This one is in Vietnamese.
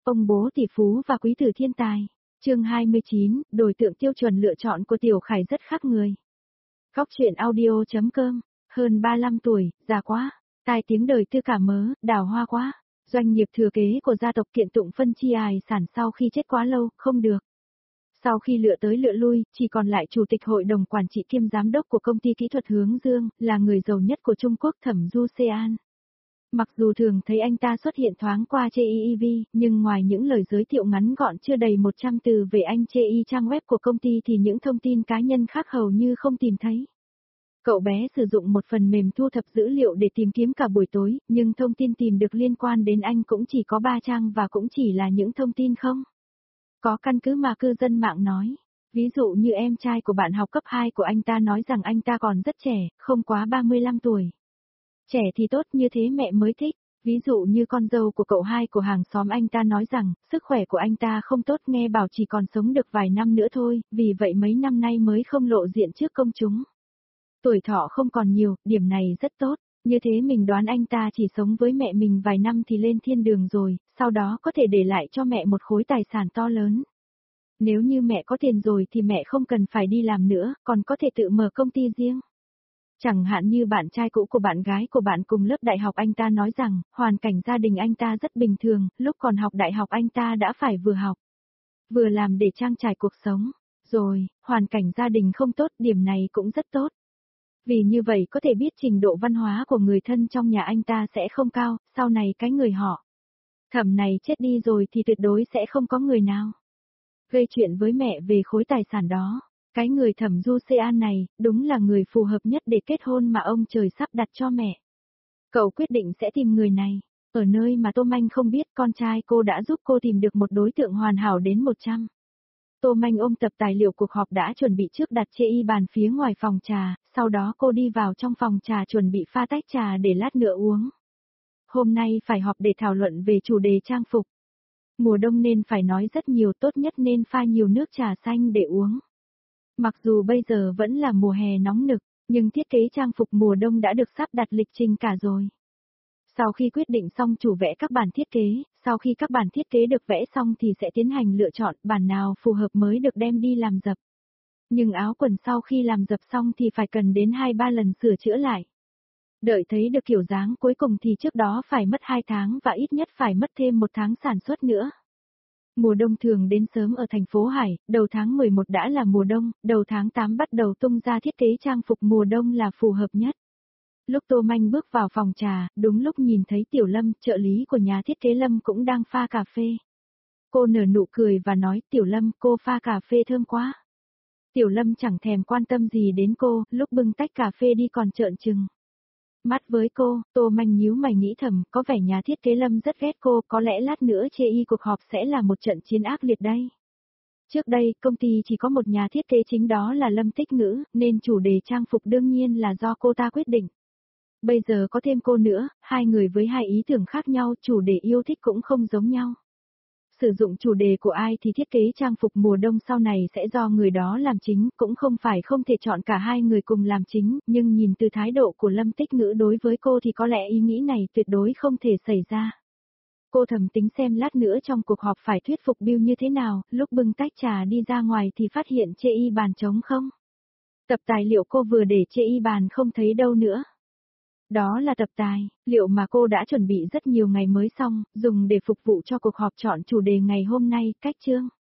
Ông bố tỷ phú và quý tử thiên tài. Chương 29, đối tượng tiêu chuẩn lựa chọn của Tiểu Khải rất khác người. Góc truyện audio.com, hơn 35 tuổi, già quá, tai tiếng đời tư cả mớ, đào hoa quá. Doanh nghiệp thừa kế của gia tộc kiện tụng phân chia tài sản sau khi chết quá lâu, không được. Sau khi lựa tới lựa lui, chỉ còn lại chủ tịch hội đồng quản trị kiêm giám đốc của công ty kỹ thuật Hướng Dương, là người giàu nhất của Trung Quốc Thẩm Du Sean. Mặc dù thường thấy anh ta xuất hiện thoáng qua CIEV, nhưng ngoài những lời giới thiệu ngắn gọn chưa đầy 100 từ về anh CI trang web của công ty thì những thông tin cá nhân khác hầu như không tìm thấy. Cậu bé sử dụng một phần mềm thu thập dữ liệu để tìm kiếm cả buổi tối, nhưng thông tin tìm được liên quan đến anh cũng chỉ có 3 trang và cũng chỉ là những thông tin không có căn cứ mà cư dân mạng nói. Ví dụ như em trai của bạn học cấp 2 của anh ta nói rằng anh ta còn rất trẻ, không quá 35 tuổi. Trẻ thì tốt, như thế mẹ mới thích. Ví dụ như con dâu của cậu hai của hàng xóm anh ta nói rằng, sức khỏe của anh ta không tốt, nghe bảo chỉ còn sống được vài năm nữa thôi, vì vậy mấy năm nay mới không lộ diện trước công chúng. Tuổi thọ không còn nhiều, điểm này rất tốt, như thế mình đoán anh ta chỉ sống với mẹ mình vài năm thì lên thiên đường rồi, sau đó có thể để lại cho mẹ một khối tài sản to lớn. Nếu như mẹ có tiền rồi thì mẹ không cần phải đi làm nữa, còn có thể tự mở công ty riêng. Chẳng hạn như bạn trai cũ của bạn gái của bạn cùng lớp đại học, anh ta nói rằng, hoàn cảnh gia đình anh ta rất bình thường, lúc còn học đại học anh ta đã phải vừa học, vừa làm để trang trải cuộc sống. Rồi, hoàn cảnh gia đình không tốt, điểm này cũng rất tốt. Vì như vậy có thể biết trình độ văn hóa của người thân trong nhà anh ta sẽ không cao, sau này cái người họ Thẩm này chết đi rồi thì tuyệt đối sẽ không có người nào gây chuyện với mẹ về khối tài sản đó. Cái người Thẩm Du Sean này, đúng là người phù hợp nhất để kết hôn mà ông trời sắp đặt cho mẹ. Cậu quyết định sẽ tìm người này. Ở nơi mà Tô Manh không biết, con trai cô đã giúp cô tìm được một đối tượng hoàn hảo đến 100. Tô Manh ôm tập tài liệu cuộc họp đã chuẩn bị trước đặt chê bàn phía ngoài phòng trà, sau đó cô đi vào trong phòng trà chuẩn bị pha tách trà để lát nữa uống. Hôm nay phải họp để thảo luận về chủ đề trang phục. Mùa đông nên phải nói rất nhiều, tốt nhất nên pha nhiều nước trà xanh để uống. Mặc dù bây giờ vẫn là mùa hè nóng nực, nhưng thiết kế trang phục mùa đông đã được sắp đặt lịch trình cả rồi. Sau khi quyết định xong chủ vẽ các bản thiết kế, sau khi các bản thiết kế được vẽ xong thì sẽ tiến hành lựa chọn bản nào phù hợp mới được đem đi làm dập. Nhưng áo quần sau khi làm dập xong thì phải cần đến 2-3 lần sửa chữa lại. Đợi thấy được kiểu dáng cuối cùng thì trước đó phải mất 2 tháng và ít nhất phải mất thêm 1 tháng sản xuất nữa. Mùa đông thường đến sớm ở thành phố Hải, đầu tháng 11 đã là mùa đông, đầu tháng 8 bắt đầu tung ra thiết kế trang phục mùa đông là phù hợp nhất. Lúc Tô Manh bước vào phòng trà, đúng lúc nhìn thấy Tiểu Lâm, trợ lý của nhà thiết kế Lâm cũng đang pha cà phê. Cô nở nụ cười và nói, Tiểu Lâm, cô pha cà phê thơm quá. Tiểu Lâm chẳng thèm quan tâm gì đến cô, lúc bưng tách cà phê đi còn trợn trừng mắt với cô. Tô Manh nhíu mày nghĩ thầm, có vẻ nhà thiết kế Lâm rất ghét cô, có lẽ lát nữa cuộc họp sẽ là một trận chiến ác liệt đây. Trước đây, công ty chỉ có một nhà thiết kế chính, đó là Lâm Tích Ngữ, nên chủ đề trang phục đương nhiên là do cô ta quyết định. Bây giờ có thêm cô nữa, hai người với hai ý tưởng khác nhau, chủ đề yêu thích cũng không giống nhau. Sử dụng chủ đề của ai thì thiết kế trang phục mùa đông sau này sẽ do người đó làm chính, cũng không phải không thể chọn cả hai người cùng làm chính, nhưng nhìn từ thái độ của Lâm Tích Ngữ đối với cô thì có lẽ ý nghĩ này tuyệt đối không thể xảy ra. Cô thầm tính xem lát nữa trong cuộc họp phải thuyết phục Bill như thế nào, lúc bưng tách trà đi ra ngoài thì phát hiện chê bàn trống không. Tập tài liệu cô vừa để chê bàn không thấy đâu nữa. Đó là tập tài liệu mà cô đã chuẩn bị rất nhiều ngày mới xong, dùng để phục vụ cho cuộc họp chọn chủ đề ngày hôm nay, cách chương.